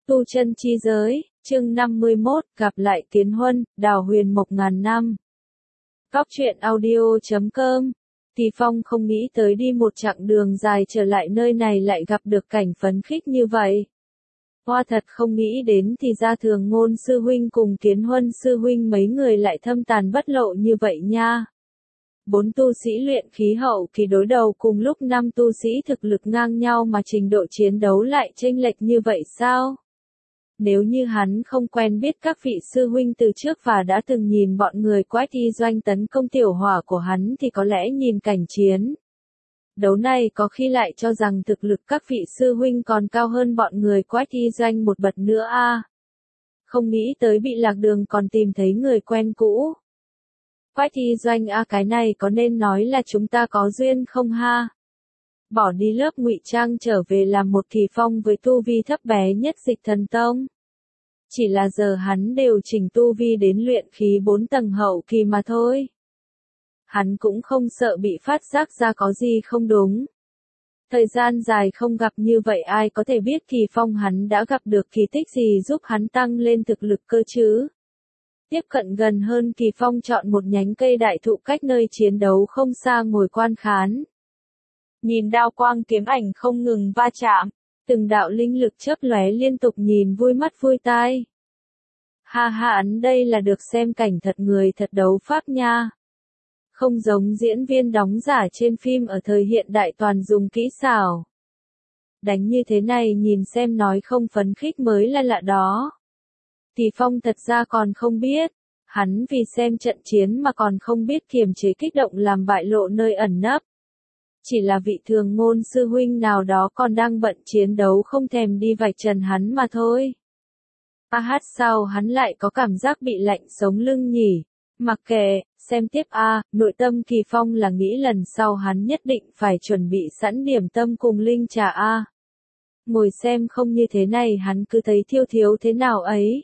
Tu chân chi giới, chương 51, gặp lại Tiến Huân, Đào Huyền Mộc ngàn năm. Góc truyện audio.com. Kỳ Phong không nghĩ tới đi một chặng đường dài trở lại nơi này lại gặp được cảnh phấn khích như vậy. Hoa thật không nghĩ đến thì ra Thường Ngôn sư huynh cùng Tiến Huân sư huynh mấy người lại thâm tàn bất lộ như vậy nha. 4 tu sĩ luyện khí hậu kỳ đối đầu cùng lúc 5 tu sĩ thực lực ngang nhau mà trình độ chiến đấu lại chênh lệch như vậy sao? Nếu như hắn không quen biết các vị sư huynh từ trước và đã từng nhìn bọn người Quách Y Doanh tấn công tiểu hỏa của hắn thì có lẽ nhìn cảnh chiến đấu này có khi lại cho rằng thực lực các vị sư huynh còn cao hơn bọn người Quách Y Doanh một bậc nữa a. Không nghĩ tới bị lạc đường còn tìm thấy người quen cũ. Quách Y Doanh cái này có nên nói là chúng ta có duyên không ha? Bỏ đi lớp ngụy trang trở về làm một Kỳ Phong với tu vi thấp bé nhất Dịch Thần Tông. Chỉ là giờ hắn đều chỉnh tu vi đến luyện khí 4 tầng hậu kỳ mà thôi. Hắn cũng không sợ bị phát giác ra có gì không đúng. Thời gian dài không gặp như vậy ai có thể biết Kỳ Phong hắn đã gặp được kỳ tích gì giúp hắn tăng lên thực lực cơ chứ. Tiếp cận gần hơn Kỳ Phong chọn một nhánh cây đại thụ cách nơi chiến đấu không xa ngồi quan khán. Nhìn đao quang kiếm ảnh không ngừng va chạm, từng đạo linh lực chớp lóe liên tục nhìn vui mắt vui tai. Ha ha hắn đây là được xem cảnh thật người thật đấu pháp nha. Không giống diễn viên đóng giả trên phim ở thời hiện đại toàn dùng kỹ xảo. Đánh như thế này nhìn xem nói không phấn khích mới là lạ đó. Kỳ Phong thật ra còn không biết, hắn vì xem trận chiến mà còn không biết kiềm chế kích động làm bại lộ nơi ẩn nấp. Chỉ là vị Thường Ngôn sư huynh nào đó còn đang bận chiến đấu không thèm đi vạch trần hắn mà thôi. Sao hắn lại có cảm giác bị lạnh sống lưng nhỉ? Mặc kệ, xem tiếp nội tâm Kỳ Phong là nghĩ lần sau hắn nhất định phải chuẩn bị sẵn điểm tâm cùng linh trà Ngồi xem không như thế này hắn cứ thấy thiếu thế nào ấy.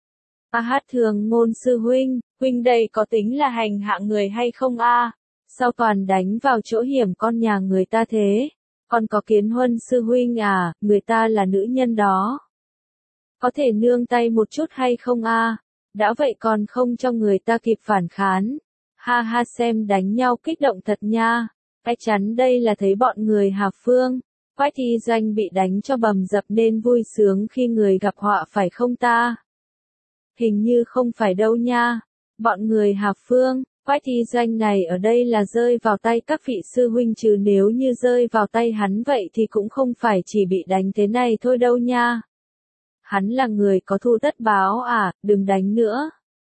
Thường Ngôn sư huynh, huynh đây có tính là hành hạ người hay không Sao toàn đánh vào chỗ hiểm con nhà người ta thế? Còn có Kiến Huân sư huynh người ta là nữ nhân đó. Có thể nương tay một chút hay không Đã vậy còn không cho người ta kịp phản kháng. Ha ha xem đánh nhau kích động thật nha. Cái chắn đây là thấy bọn người Hà Phương, Quách Y Doanh bị đánh cho bầm dập nên vui sướng khi người gặp họa phải không ta? Hình như không phải đâu nha. Bọn người Hà Phương, Quách Y Doanh này ở đây là rơi vào tay các vị sư huynh chứ nếu như rơi vào tay hắn vậy thì cũng không phải chỉ bị đánh thế này thôi đâu nha. Hắn là người có thù tất báo đừng đánh nữa.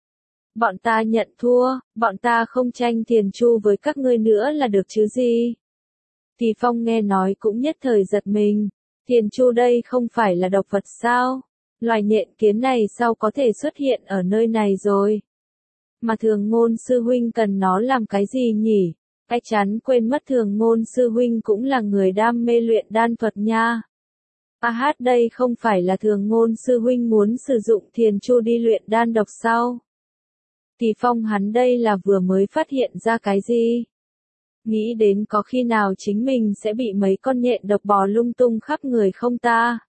Bọn ta nhận thua, bọn ta không tranh tiền chu với các ngươi nữa là được chứ gì. Kỳ Phong nghe nói cũng nhất thời giật mình, tiền chu đây không phải là độc vật sao? Loài nhện kiến này sao có thể xuất hiện ở nơi này rồi? Mà Thường Ngôn sư huynh cần nó làm cái gì nhỉ? Cái chắn quên mất Thường Ngôn sư huynh cũng là người đam mê luyện đan thuật nha. Đây không phải là Thường Ngôn sư huynh muốn sử dụng thiền chu đi luyện đan độc sao? Kỳ Phong hắn đây là vừa mới phát hiện ra cái gì? Nghĩ đến có khi nào chính mình sẽ bị mấy con nhện độc bò lung tung khắp người không ta?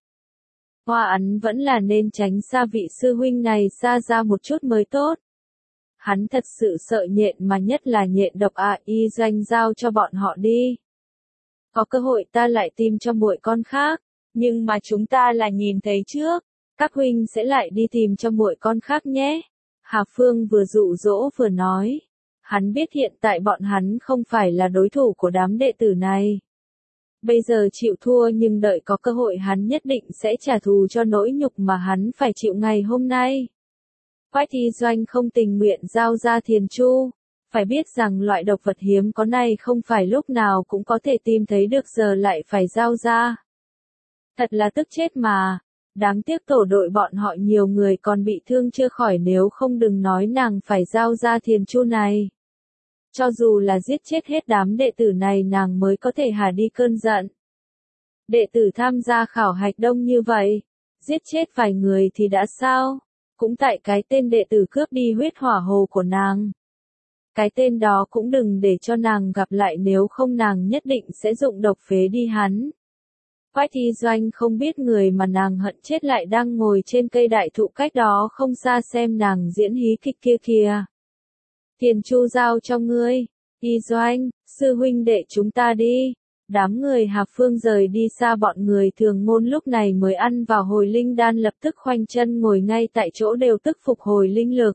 Hắn vẫn là nên tránh xa vị sư huynh này xa ra một chút mới tốt. Hắn thật sự sợ nhện mà nhất là nhện độc Y Doanh giao cho bọn họ đi. Có cơ hội ta lại tìm cho muội con khác, nhưng mà chúng ta là nhìn thấy trước, các huynh sẽ lại đi tìm cho muội con khác nhé. Hà Phương vừa dụ dỗ vừa nói. Hắn biết hiện tại bọn hắn không phải là đối thủ của đám đệ tử này. Bây giờ chịu thua nhưng đợi có cơ hội hắn nhất định sẽ trả thù cho nỗi nhục mà hắn phải chịu ngày hôm nay. Quách Y Doanh không tình nguyện giao ra thiền chu. Phải biết rằng loại độc vật hiếm có này không phải lúc nào cũng có thể tìm thấy được giờ lại phải giao ra. Thật là tức chết mà. Đáng tiếc tổ đội bọn họ nhiều người còn bị thương chưa khỏi nếu không đừng nói nàng phải giao ra thiền chu này. Cho dù là giết chết hết đám đệ tử này nàng mới có thể hạ đi cơn giận. Đệ tử tham gia khảo hạch đông như vậy, giết chết vài người thì đã sao? Cũng tại cái tên đệ tử cướp đi huyết hỏa hồ của nàng. Cái tên đó cũng đừng để cho nàng gặp lại nếu không nàng nhất định sẽ dụng độc phế đi hắn. Quách Y Doanh không biết người mà nàng hận chết lại đang ngồi trên cây đại thụ cách đó không xa xem nàng diễn hí kịch kia kìa. Tiền Chu giao cho ngươi. Y Doanh, sư huynh đệ chúng ta đi. Đám người Hà Phương rời đi xa, bọn người Thường Ngôn lúc này mới ăn vào hồi linh đan, lập tức khoanh chân ngồi ngay tại chỗ đều tức phục hồi linh lực.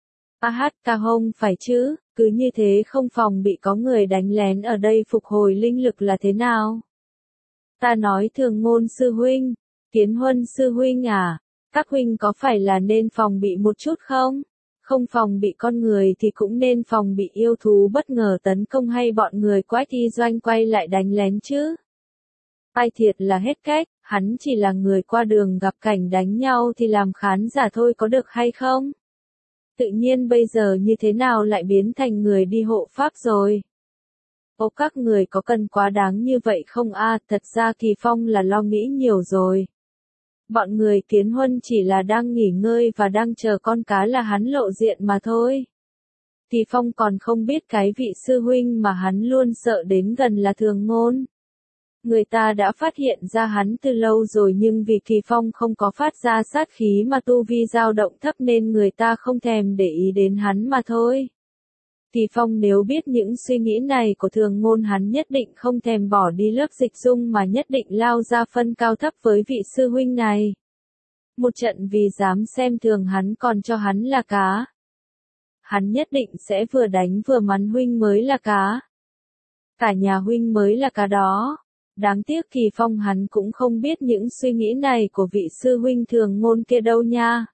Ca hông phải chứ, cứ như thế không phòng bị có người đánh lén ở đây phục hồi linh lực là thế nào? Ta nói Thường Ngôn sư huynh, Kiến Huân sư huynh à, các huynh có phải là nên phòng bị một chút không? Không phòng bị con người thì cũng nên phòng bị yêu thú bất ngờ tấn công hay bọn người Quách Y Doanh quay lại đánh lén chứ. Ai thiệt là hết cách, hắn chỉ là người qua đường gặp cảnh đánh nhau thì làm khán giả thôi có được hay không? Tự nhiên bây giờ như thế nào lại biến thành người đi hộ pháp rồi? Ô, các người có cần quá đáng như vậy không a? Thật ra Kỳ Phong là lo nghĩ nhiều rồi. Bọn người Kiến Huân chỉ là đang nghỉ ngơi và đang chờ con cá là hắn lộ diện mà thôi. Kỳ Phong còn không biết cái vị sư huynh mà hắn luôn sợ đến gần là Thường Ngôn. Người ta đã phát hiện ra hắn từ lâu rồi, nhưng vì Kỳ Phong không có phát ra sát khí mà tu vi dao động thấp nên người ta không thèm để ý đến hắn mà thôi. Kỳ Phong nếu biết những suy nghĩ này của Thường Ngôn, hắn nhất định không thèm bỏ đi lớp dịch dung mà nhất định lao ra phân cao thấp với vị sư huynh này. Một trận vì dám xem thường hắn còn cho hắn là cá. Hắn nhất định sẽ vừa đánh vừa mắng huynh mới là cá. Cả nhà huynh mới là cá đó. Đáng tiếc Kỳ Phong hắn cũng không biết những suy nghĩ này của vị sư huynh Thường Ngôn kia đâu nha.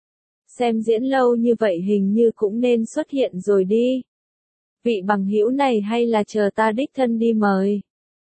Xem diễn lâu như vậy hình như cũng nên xuất hiện rồi đi. Vị bằng hữu này hay là chờ ta đích thân đi mời.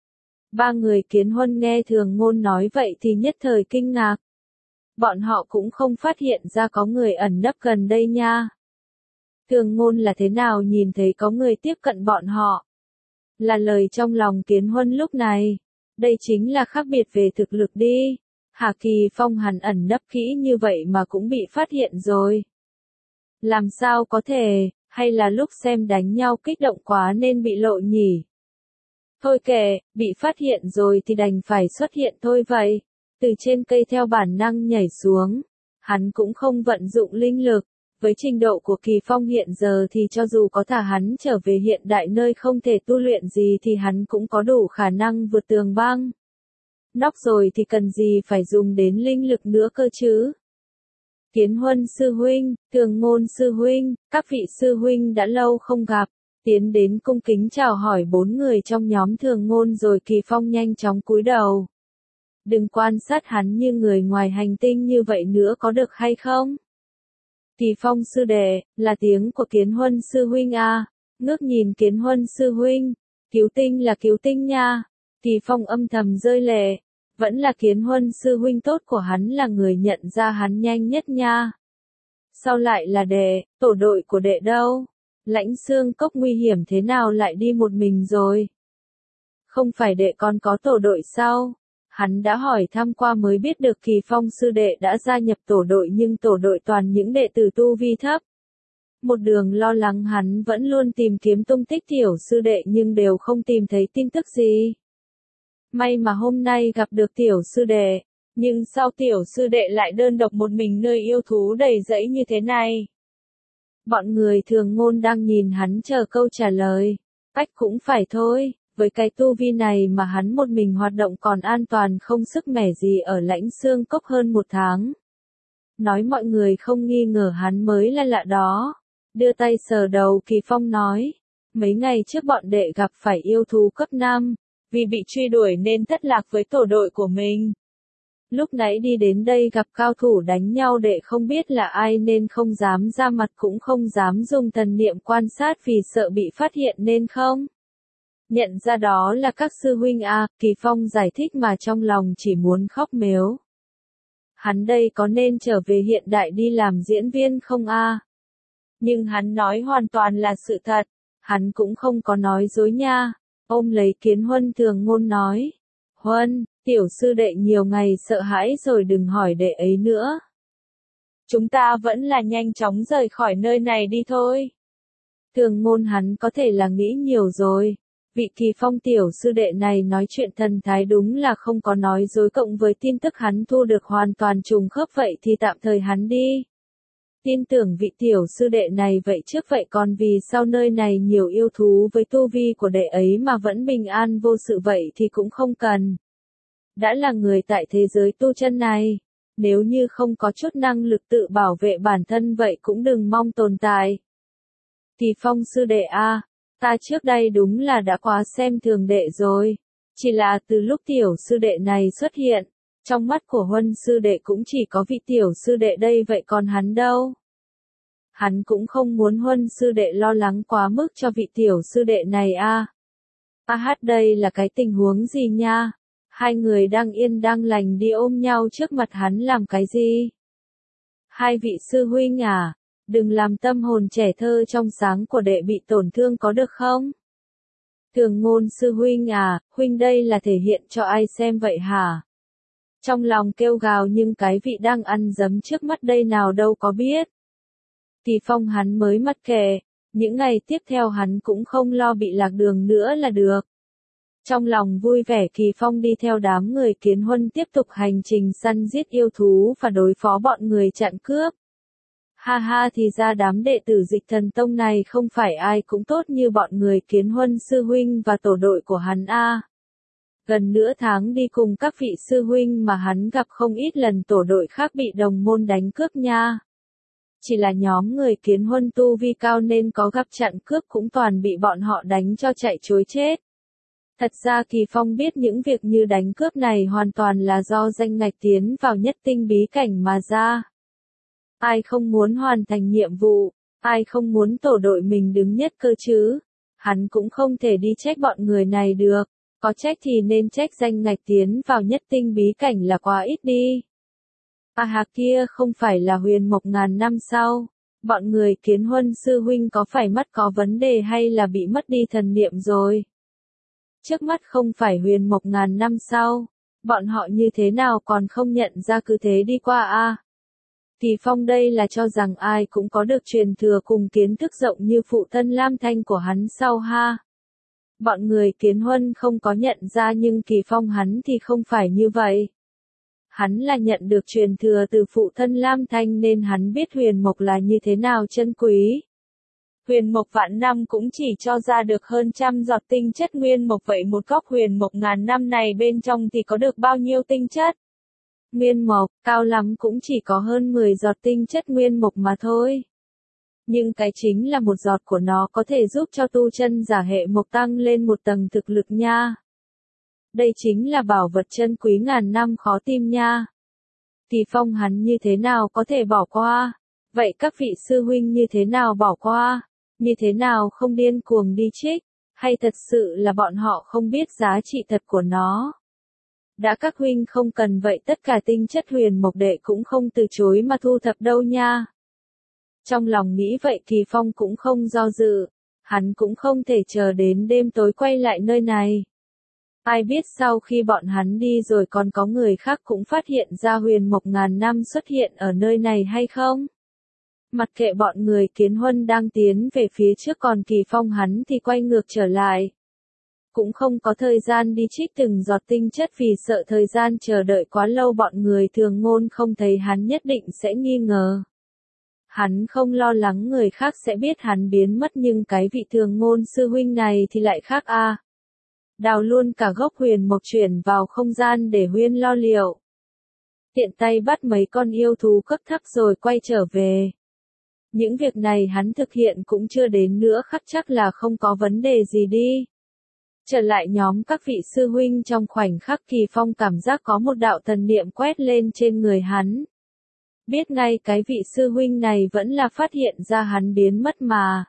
Ba người Kiến Huân nghe Thường Ngôn nói vậy thì nhất thời kinh ngạc. Bọn họ cũng không phát hiện ra có người ẩn nấp gần đây nha. Thường Ngôn là thế nào nhìn thấy có người tiếp cận bọn họ? Là lời trong lòng Kiến Huân lúc này. Đây chính là khác biệt về thực lực đi. Hà Kỳ Phong hẳn ẩn nấp kỹ như vậy mà cũng bị phát hiện rồi. Làm sao có thể, hay là lúc xem đánh nhau kích động quá nên bị lộ nhỉ? Thôi kệ, bị phát hiện rồi thì đành phải xuất hiện thôi vậy. Từ trên cây theo bản năng nhảy xuống. Hắn cũng không vận dụng linh lực. Với trình độ của Kỳ Phong hiện giờ thì cho dù có thả hắn trở về hiện đại nơi không thể tu luyện gì thì hắn cũng có đủ khả năng vượt tường băng. Nóc rồi thì cần gì phải dùng đến linh lực nữa cơ chứ? Kiến Huân sư huynh, Thường Ngôn sư huynh, các vị sư huynh đã lâu không gặp. Tiến đến cung kính chào hỏi bốn người trong nhóm Thường Ngôn rồi Kỳ Phong nhanh chóng cúi đầu. Đừng quan sát hắn như người ngoài hành tinh như vậy nữa có được hay không? Kỳ Phong sư đệ, là tiếng của Kiến Huân sư huynh à, ngước nhìn Kiến Huân sư huynh, cứu tinh là cứu tinh nha. Kỳ Phong âm thầm rơi lệ, vẫn là Kiến Huân sư huynh tốt của hắn là người nhận ra hắn nhanh nhất nha. Sao lại là đệ, tổ đội của đệ đâu? Lãnh Xương Cốc nguy hiểm thế nào lại đi một mình rồi? Không phải đệ còn có tổ đội sao? Hắn đã hỏi thăm qua mới biết được Kỳ Phong sư đệ đã gia nhập tổ đội nhưng tổ đội toàn những đệ tử tu vi thấp. Một đường lo lắng hắn vẫn luôn tìm kiếm tung tích tiểu sư đệ nhưng đều không tìm thấy tin tức gì. May mà hôm nay gặp được tiểu sư đệ, nhưng sao tiểu sư đệ lại đơn độc một mình nơi yêu thú đầy rẫy như thế này? Bọn người Thường Ngôn đang nhìn hắn chờ câu trả lời. Cách cũng phải thôi. Với cái tu vi này mà hắn một mình hoạt động còn an toàn không sức mẻ gì ở Lãnh Xương Cốc hơn một tháng. Nói mọi người không nghi ngờ hắn mới là lạ đó. Đưa tay sờ đầu Kỳ Phong nói. Mấy ngày trước bọn đệ gặp phải yêu thú cấp 5, vì bị truy đuổi nên thất lạc với tổ đội của mình. Lúc nãy đi đến đây gặp cao thủ đánh nhau đệ không biết là ai nên không dám ra mặt cũng không dám dùng thần niệm quan sát vì sợ bị phát hiện nên không. Nhận ra đó là các sư huynh à, Kỳ Phong giải thích mà trong lòng chỉ muốn khóc mếu. Hắn đây có nên trở về hiện đại đi làm diễn viên không a? Nhưng hắn nói hoàn toàn là sự thật, hắn cũng không có nói dối nha. Ôm lấy Kiến Huân Thường Ngôn nói. Huân, tiểu sư đệ nhiều ngày sợ hãi rồi đừng hỏi đệ ấy nữa. Chúng ta vẫn là nhanh chóng rời khỏi nơi này đi thôi. Thường Ngôn hắn có thể là nghĩ nhiều rồi. Vị Kỳ Phong tiểu sư đệ này nói chuyện thần thái đúng là không có nói dối, cộng với tin tức hắn thu được hoàn toàn trùng khớp, vậy thì tạm thời hắn đi. Tin tưởng vị tiểu sư đệ này vậy trước, vậy còn vì sao nơi này nhiều yêu thú với tu vi của đệ ấy mà vẫn bình an vô sự, vậy thì cũng không cần. Đã là người tại thế giới tu chân này, nếu như không có chút năng lực tự bảo vệ bản thân vậy cũng đừng mong tồn tại. Kỳ Phong sư đệ a, ta trước đây đúng là đã quá xem thường đệ rồi. Chỉ là từ lúc tiểu sư đệ này xuất hiện, trong mắt của Huân sư đệ cũng chỉ có vị tiểu sư đệ đây, vậy còn hắn đâu? Hắn cũng không muốn Huân sư đệ lo lắng quá mức cho vị tiểu sư đệ này a. Đây là cái tình huống gì nha? Hai người đang yên đang lành đi ôm nhau trước mặt hắn làm cái gì? Hai vị sư huynh à, đừng làm tâm hồn trẻ thơ trong sáng của đệ bị tổn thương có được không? Thường Ngôn sư huynh à, huynh đây là thể hiện cho ai xem vậy hả? Trong lòng kêu gào nhưng cái vị đang ăn dấm trước mắt đây nào đâu có biết. Kỳ Phong hắn mới mắc kệ, những ngày tiếp theo hắn cũng không lo bị lạc đường nữa là được. Trong lòng vui vẻ, Kỳ Phong đi theo đám người Kiến Huân tiếp tục hành trình săn giết yêu thú và đối phó bọn người chặn cướp. Ha ha, thì ra đám đệ tử Dịch Thần Tông này không phải ai cũng tốt như bọn người Kiến Huân sư huynh và tổ đội của hắn a. Gần nửa tháng đi cùng các vị sư huynh mà hắn gặp không ít lần tổ đội khác bị đồng môn đánh cướp nha. Chỉ là nhóm người Kiến Huân tu vi cao nên có gặp chặn cướp cũng toàn bị bọn họ đánh cho chạy trối chết. Thật ra Kỳ Phong biết những việc như đánh cướp này hoàn toàn là do danh ngạch tiến vào nhất tinh bí cảnh mà ra. Ai không muốn hoàn thành nhiệm vụ, ai không muốn tổ đội mình đứng nhất cơ chứ? Hắn cũng không thể đi trách bọn người này được, có trách thì nên trách danh ngạch tiến vào nhất tinh bí cảnh là quá ít đi. Kia không phải là Huyền Mộc ngàn năm sau, bọn người Kiến Huân sư huynh có phải mắt có vấn đề hay là bị mất đi thần niệm rồi? Trước mắt không phải Huyền Mộc ngàn năm sau, bọn họ như thế nào còn không nhận ra cứ thế đi qua a? Kỳ Phong đây là cho rằng ai cũng có được truyền thừa cùng kiến thức rộng như phụ thân Lam Thanh của hắn sao ha? Bọn người Kiến Huân không có nhận ra nhưng Kỳ Phong hắn thì không phải như vậy. Hắn là nhận được truyền thừa từ phụ thân Lam Thanh nên hắn biết huyền mộc là như thế nào chân quý. Huyền mộc vạn năm cũng chỉ cho ra được hơn trăm giọt tinh chất nguyên mộc, vậy một gốc huyền mộc ngàn năm này bên trong thì có được bao nhiêu tinh chất? Nguyên mộc, cao lắm cũng chỉ có hơn 10 giọt tinh chất nguyên mộc mà thôi. Nhưng cái chính là một giọt của nó có thể giúp cho tu chân giả hệ mộc tăng lên một tầng thực lực nha. Đây chính là bảo vật chân quý ngàn năm khó tìm nha. Kỳ Phong hắn như thế nào có thể bỏ qua? Vậy các vị sư huynh như thế nào bỏ qua? Như thế nào không điên cuồng đi trích? Hay thật sự là bọn họ không biết giá trị thật của nó? Đã các huynh không cần vậy tất cả tinh chất huyền mộc đệ cũng không từ chối mà thu thập đâu nha. Trong lòng nghĩ vậy Kỳ Phong cũng không do dự. Hắn cũng không thể chờ đến đêm tối quay lại nơi này. Ai biết sau khi bọn hắn đi rồi còn có người khác cũng phát hiện ra huyền mộc ngàn năm xuất hiện ở nơi này hay không? Mặc kệ bọn người Kiến Huân đang tiến về phía trước, còn Kỳ Phong hắn thì quay ngược trở lại. Cũng không có thời gian đi trích từng giọt tinh chất vì sợ thời gian chờ đợi quá lâu bọn người Thường Ngôn không thấy hắn nhất định sẽ nghi ngờ. Hắn không lo lắng người khác sẽ biết hắn biến mất nhưng cái vị Thường Ngôn sư huynh này thì lại khác a. Đào luôn cả gốc huyền mộc chuyển vào không gian để Huyên lo liệu. Tiện tay bắt mấy con yêu thú cấp thấp rồi quay trở về. Những việc này hắn thực hiện cũng chưa đến nữa khắc chắc là không có vấn đề gì đi. Trở lại nhóm các vị sư huynh trong khoảnh khắc Kỳ Phong cảm giác có một đạo thần niệm quét lên trên người hắn. Biết ngay cái vị sư huynh này vẫn là phát hiện ra hắn biến mất mà.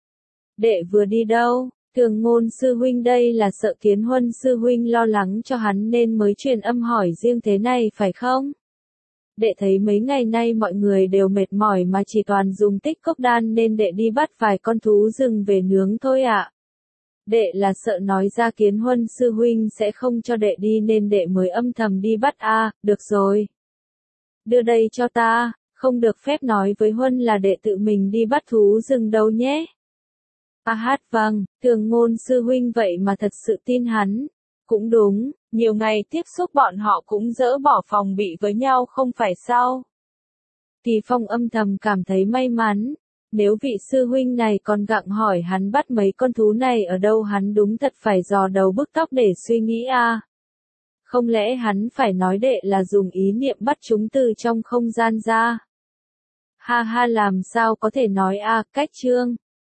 Đệ vừa đi đâu? Thường Ngôn sư huynh đây là sợ Kiến Huân sư huynh lo lắng cho hắn nên mới truyền âm hỏi riêng thế này phải không? Đệ thấy mấy ngày nay mọi người đều mệt mỏi mà chỉ toàn dùng tích cốc đan nên đệ đi bắt vài con thú rừng về nướng thôi ạ. Đệ là sợ nói ra Kiến Huân sư huynh sẽ không cho đệ đi nên đệ mới âm thầm đi bắt được rồi. Đưa đây cho ta, không được phép nói với Huân là đệ tự mình đi bắt thú rừng đâu nhé. A hát vâng, Thường Ngôn sư huynh vậy mà thật sự tin hắn. Cũng đúng, nhiều ngày tiếp xúc bọn họ cũng dỡ bỏ phòng bị với nhau không phải sao. Thì Phong âm thầm cảm thấy may mắn. Nếu vị sư huynh này còn gặng hỏi hắn bắt mấy con thú này ở đâu hắn đúng thật phải dò đầu bứt tóc để suy nghĩ a. Không lẽ hắn phải nói đệ là dùng ý niệm bắt chúng từ trong không gian ra? Ha ha làm sao có thể nói a, cách chương.